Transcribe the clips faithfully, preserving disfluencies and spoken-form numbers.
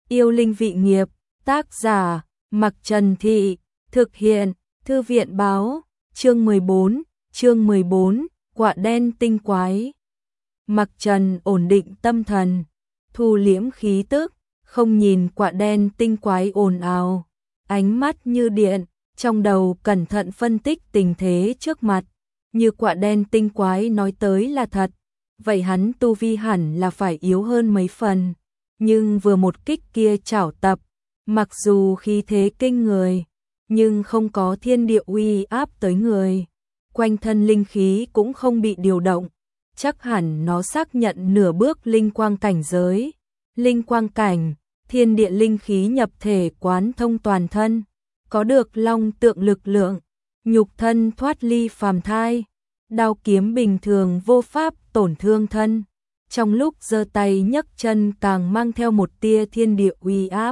Yêu linh vị nghiệp, tác giả, Mặc Trần Thị, thực hiện, Thư viện báo, chương mười bốn, chương mười bốn, quạ đen tinh quái. Mặc Trần ổn định tâm thần, thu liễm khí tức, không nhìn quạ đen tinh quái ồn ào, ánh mắt như điện, trong đầu cẩn thận phân tích tình thế trước mặt, như quạ đen tinh quái nói tới là thật, vậy hắn tu vi hẳn là phải yếu hơn mấy phần, nhưng vừa một kích kia chảo tập, mặc dù khí thế kinh người, nhưng không có thiên địa uy áp tới người, quanh thân linh khí cũng không bị điều động, chắc hẳn nó xác nhận nửa bước linh quang cảnh giới, linh quang cảnh, thiên địa linh khí nhập thể quán thông toàn thân, có được long tượng lực lượng, nhục thân thoát ly phàm thai, đao kiếm bình thường vô pháp tổn thương thân, trong lúc giơ tay nhấc chân càng mang theo một tia thiên địa uy áp,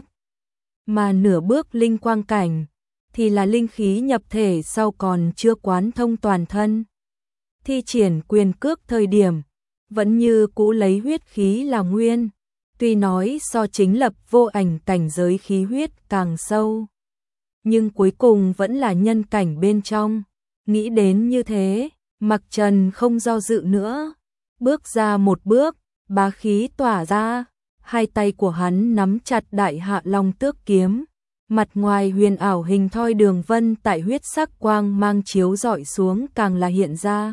mà nửa bước linh quang cảnh thì là linh khí nhập thể sau còn chưa quán thông toàn thân. Thi triển quyền cước thời điểm, vẫn như cũ lấy huyết khí là nguyên, tuy nói so chính lập vô ảnh cảnh giới khí huyết càng sâu, nhưng cuối cùng vẫn là nhân cảnh bên trong. Nghĩ đến như thế, Mặc Trần không do dự nữa, bước ra một bước, bá khí tỏa ra, hai tay của hắn nắm chặt đại hạ long tước kiếm, mặt ngoài huyền ảo hình thoi đường vân tại huyết sắc quang mang chiếu rọi xuống càng là hiện ra.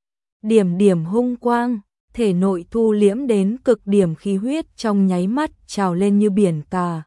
Điểm điểm hung quang, thể nội thu liễm đến cực điểm khí huyết trong nháy mắt trào lên như biển cả.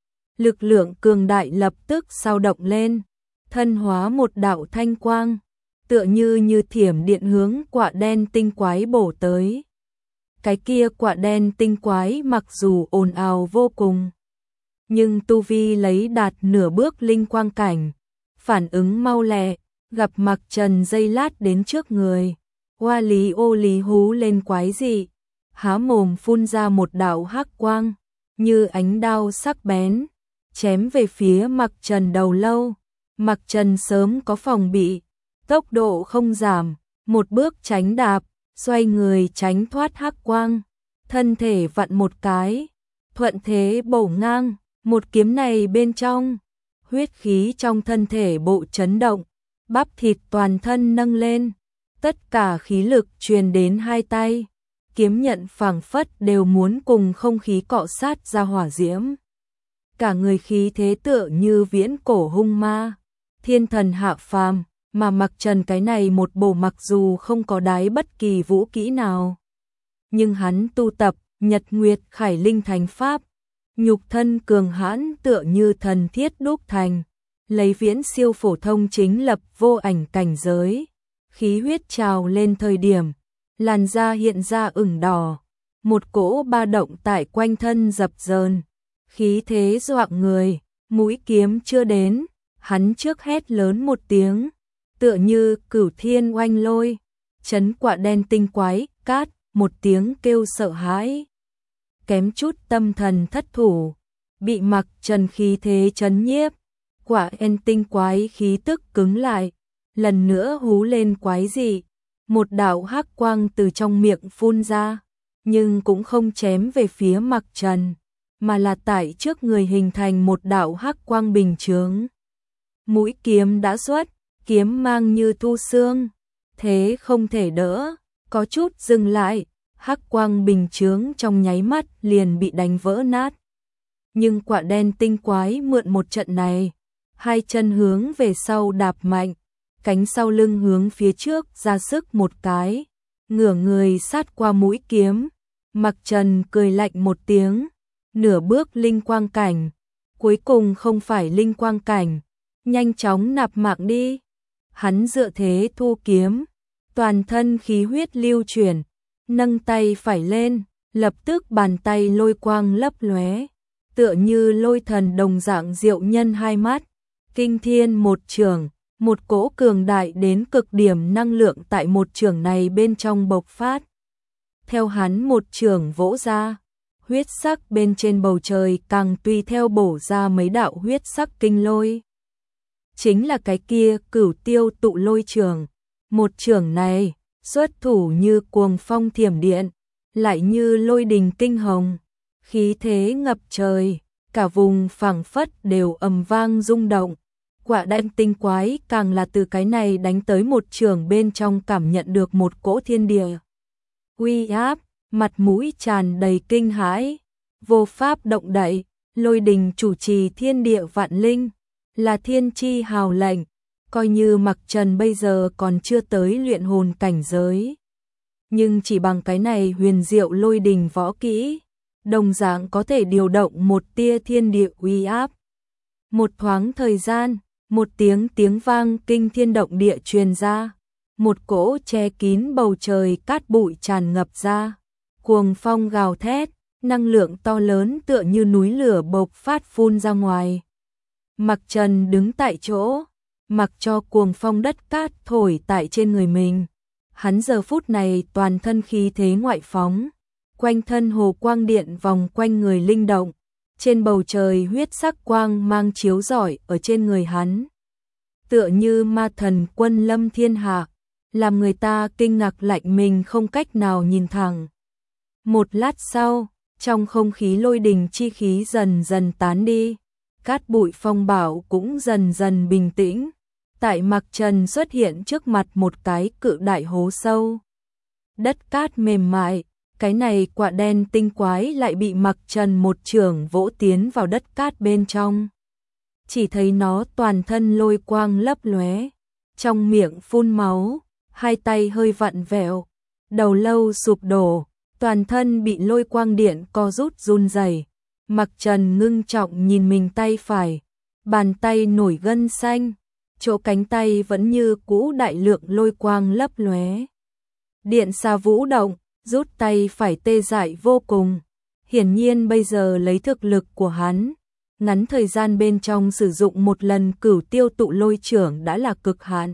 Lực lượng cường đại lập tức sao động lên, thân hóa một đạo thanh quang, tựa như như thiểm điện hướng quạ đen tinh quái bổ tới. Cái kia quạ đen tinh quái mặc dù ồn ào vô cùng, nhưng tu vi lấy đạt nửa bước linh quang cảnh, phản ứng mau lẹ, gặp Mặc Trần giây lát đến trước người, oa lý ô lý hú lên quái dị, há mồm phun ra một đạo hắc quang, như ánh đao sắc bén, chém về phía Mặc Trần đầu lâu. Mặc Trần sớm có phòng bị, tốc độ không giảm, một bước tránh đạp, xoay người tránh thoát hắc quang, thân thể vặn một cái, thuận thế bổ ngang, một kiếm này bên trong, huyết khí trong thân thể bộ chấn động, bắp thịt toàn thân nâng lên, tất cả khí lực truyền đến hai tay, kiếm nhận phảng phất đều muốn cùng không khí cọ sát ra hỏa diễm. Cả người khí thế tựa như viễn cổ hung ma, thiên thần hạ phàm, mà Mặc Trần cái này một bổ mặc dù không có đái bất kỳ vũ kỹ nào, nhưng hắn tu tập Nhật Nguyệt Khải Linh Thánh Pháp, nhục thân cường hãn tựa như thần thiết đúc thành, lấy viễn siêu phổ thông chính lập vô ảnh cảnh giới, khí huyết trào lên thời điểm, làn da hiện ra ửng đỏ, một cỗ ba động tại quanh thân dập dờn, khí thế doạng người, mũi kiếm chưa đến, hắn trước hét lớn một tiếng, tựa như cửu thiên oanh lôi, chấn quạ đen tinh quái, cát, một tiếng kêu sợ hãi. Kém chút tâm thần thất thủ, bị Mặc Trần khí thế chấn nhiếp, quạ đen tinh quái khí tức cứng lại, lần nữa hú lên quái dị, một đạo hắc quang từ trong miệng phun ra, nhưng cũng không chém về phía Mặc Trần, mà là tại trước người hình thành một đạo hắc quang bình chướng. Mũi kiếm đã xuất, kiếm mang như thu xương, thế không thể đỡ, có chút dừng lại, hắc quang bình chướng trong nháy mắt liền bị đánh vỡ nát. Nhưng quạ đen tinh quái mượn một trận này, hai chân hướng về sau đạp mạnh, cánh sau lưng hướng phía trước ra sức một cái, ngửa người sát qua mũi kiếm. Mặc Trần cười lạnh một tiếng, nửa bước linh quang cảnh, cuối cùng không phải linh quang cảnh, nhanh chóng nạp mạng đi. Hắn dựa thế thu kiếm, toàn thân khí huyết lưu chuyển, nâng tay phải lên, lập tức bàn tay lôi quang lấp lóe, tựa như lôi thần đồng dạng diệu nhân hai mắt, kinh thiên một chưởng, một cỗ cường đại đến cực điểm năng lượng tại một chưởng này bên trong bộc phát. Theo hắn một chưởng vỗ ra, huyết sắc bên trên bầu trời càng tùy theo bổ ra mấy đạo huyết sắc kinh lôi. Chính là cái kia cửu tiêu tụ lôi chưởng, một chưởng này xuất thủ như cuồng phong thiểm điện, lại như lôi đình kinh hồng, khí thế ngập trời, cả vùng phảng phất đều ầm vang rung động. Quả đen tinh quái càng là từ cái này đánh tới một trường bên trong cảm nhận được một cỗ thiên địa uy áp, mặt mũi tràn đầy kinh hãi, vô pháp động đậy. Lôi đình chủ trì thiên địa vạn linh, là thiên chi hào lệnh, coi như Mặc Trần bây giờ còn chưa tới luyện hồn cảnh giới, nhưng chỉ bằng cái này huyền diệu lôi đình võ kỹ, đồng dạng có thể điều động một tia thiên địa uy áp. Một thoáng thời gian, một tiếng tiếng vang kinh thiên động địa truyền ra, một cỗ che kín bầu trời cát bụi tràn ngập ra, cuồng phong gào thét, năng lượng to lớn tựa như núi lửa bộc phát phun ra ngoài. Mặc Trần đứng tại chỗ, mặc cho cuồng phong đất cát thổi tại trên người mình. Hắn giờ phút này toàn thân khí thế ngoại phóng, quanh thân hồ quang điện vòng quanh người linh động, trên bầu trời huyết sắc quang mang chiếu rọi ở trên người hắn. Tựa như ma thần quân lâm thiên hạ, làm người ta kinh ngạc lạnh mình không cách nào nhìn thẳng. Một lát sau, trong không khí lôi đình chi khí dần dần tán đi, cát bụi phong bạo cũng dần dần bình tĩnh. Tại Mặc Trần xuất hiện trước mặt một cái cự đại hố sâu. Đất cát mềm mại, cái này quạ đen tinh quái lại bị Mặc Trần một chưởng vỗ tiến vào đất cát bên trong. Chỉ thấy nó toàn thân lôi quang lấp lóe, trong miệng phun máu, hai tay hơi vặn vẹo, đầu lâu sụp đổ, toàn thân bị lôi quang điện co rút run rẩy. Mặc Trần ngưng trọng nhìn mình tay phải, bàn tay nổi gân xanh, chỗ cánh tay vẫn như cũ đại lượng lôi quang lấp lóe. Điện xà vũ động, rút tay phải tê dại vô cùng. Hiển nhiên bây giờ lấy thực lực của hắn, ngắn thời gian bên trong sử dụng một lần cửu tiêu tụ lôi trưởng đã là cực hạn.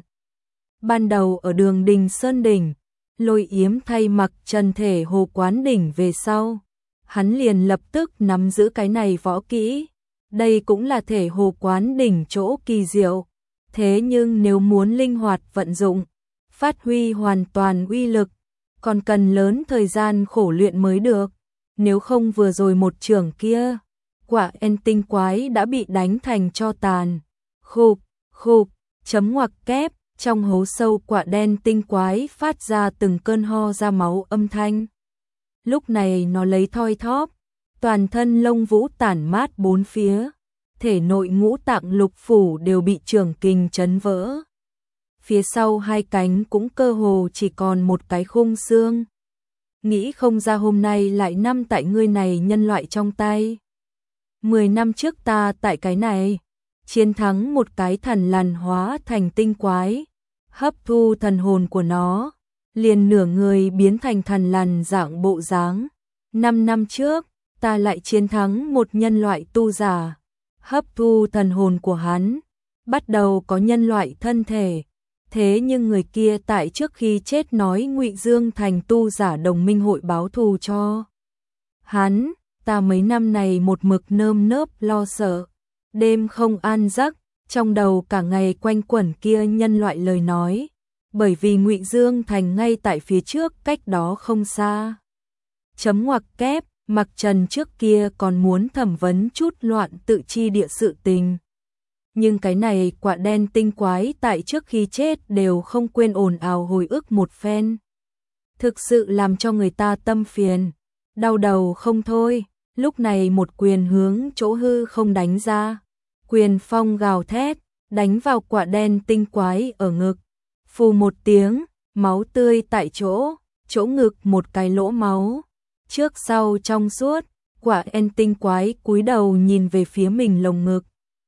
Ban đầu ở đường Đình Sơn Đỉnh, Lôi Yếm thay Mặc Trần thể hồ quán đỉnh về sau, hắn liền lập tức nắm giữ cái này võ kỹ. Đây cũng là thể hồ quán đỉnh chỗ kỳ diệu. Thế nhưng nếu muốn linh hoạt vận dụng, phát huy hoàn toàn uy lực, còn cần lớn thời gian khổ luyện mới được. Nếu không vừa rồi một trường kia, quả en tinh quái đã bị đánh thành tro tàn. Khục, khục, chấm ngoặc kép, trong hố sâu quả đen tinh quái phát ra từng cơn ho ra máu âm thanh. Lúc này nó lấy thoi thóp, toàn thân lông vũ tản mát bốn phía, thể nội ngũ tạng lục phủ đều bị trường kình chấn vỡ. Phía sau hai cánh cũng cơ hồ chỉ còn một cái khung xương. Nghĩ không ra hôm nay lại nằm tại ngươi này nhân loại trong tay. Mười năm trước ta tại cái này, chiến thắng một cái thần lằn hóa thành tinh quái, hấp thu thần hồn của nó, liền nửa người biến thành thần lằn dạng bộ dáng. Năm năm trước, ta lại chiến thắng một nhân loại tu giả, hấp thu thần hồn của hắn, bắt đầu có nhân loại thân thể. Thế nhưng người kia tại trước khi chết nói Ngụy Dương thành tu giả đồng minh hội báo thù cho hắn. Ta mấy năm này một mực nơm nớp lo sợ, đêm không an giấc, trong đầu cả ngày quanh quẩn kia nhân loại lời nói, bởi vì Ngụy Dương thành ngay tại phía trước cách đó không xa. Chấm ngoặc kép, Mặc Trần trước kia còn muốn thẩm vấn chút loạn tự chi địa sự tình. Nhưng cái này quả đen tinh quái tại trước khi chết đều không quên ồn ào hồi ức một phen. Thực sự làm cho người ta tâm phiền, đau đầu không thôi. Lúc này một quyền hướng chỗ hư không đánh ra, quyền phong gào thét, đánh vào quả đen tinh quái ở ngực. Phù một tiếng, máu tươi tại chỗ, chỗ ngực một cái lỗ máu. Trước sau trong suốt, quả đen tinh quái cúi đầu nhìn về phía mình lồng ngực.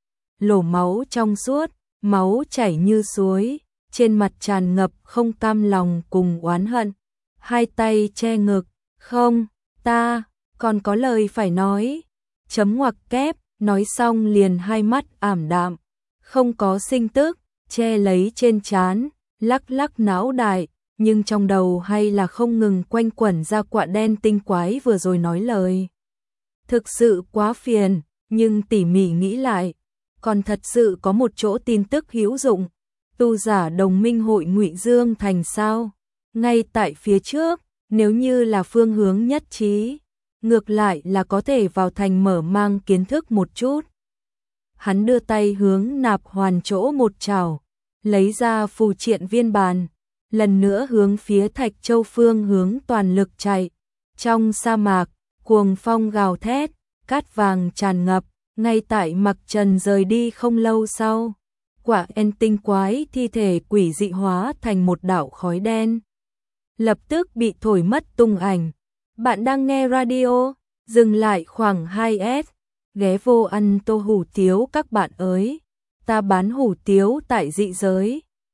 Lỗ máu trong suốt, máu chảy như suối, trên mặt tràn ngập không cam lòng cùng oán hận. Hai tay che ngực, không, ta còn có lời phải nói. Chấm ngoặc kép, nói xong liền hai mắt ảm đạm, không có sinh tức, che lấy trên trán, lắc lắc não đại, nhưng trong đầu hay là không ngừng quanh quẩn ra quạ đen tinh quái vừa rồi nói lời. Thực sự quá phiền, nhưng tỉ mỉ nghĩ lại, còn thật sự có một chỗ tin tức hữu dụng. Tu giả đồng minh hội Ngụy Dương thành sao? Ngay tại phía trước, nếu như là phương hướng nhất trí, ngược lại là có thể vào thành mở mang kiến thức một chút. Hắn đưa tay hướng Nạp Hoàn chỗ một chảo, lấy ra phù triện viên bàn, lần nữa hướng phía Thạch Châu phương hướng toàn lực chạy. Trong sa mạc, cuồng phong gào thét, cát vàng tràn ngập, ngay tại Mặc Trần rời đi không lâu sau, quả en tinh quái thi thể quỷ dị hóa thành một đạo khói đen, lập tức bị thổi mất tung ảnh. Bạn đang nghe radio, dừng lại khoảng hai s, ghé vô ăn tô hủ tiếu các bạn ơi, ta bán hủ tiếu tại dị giới.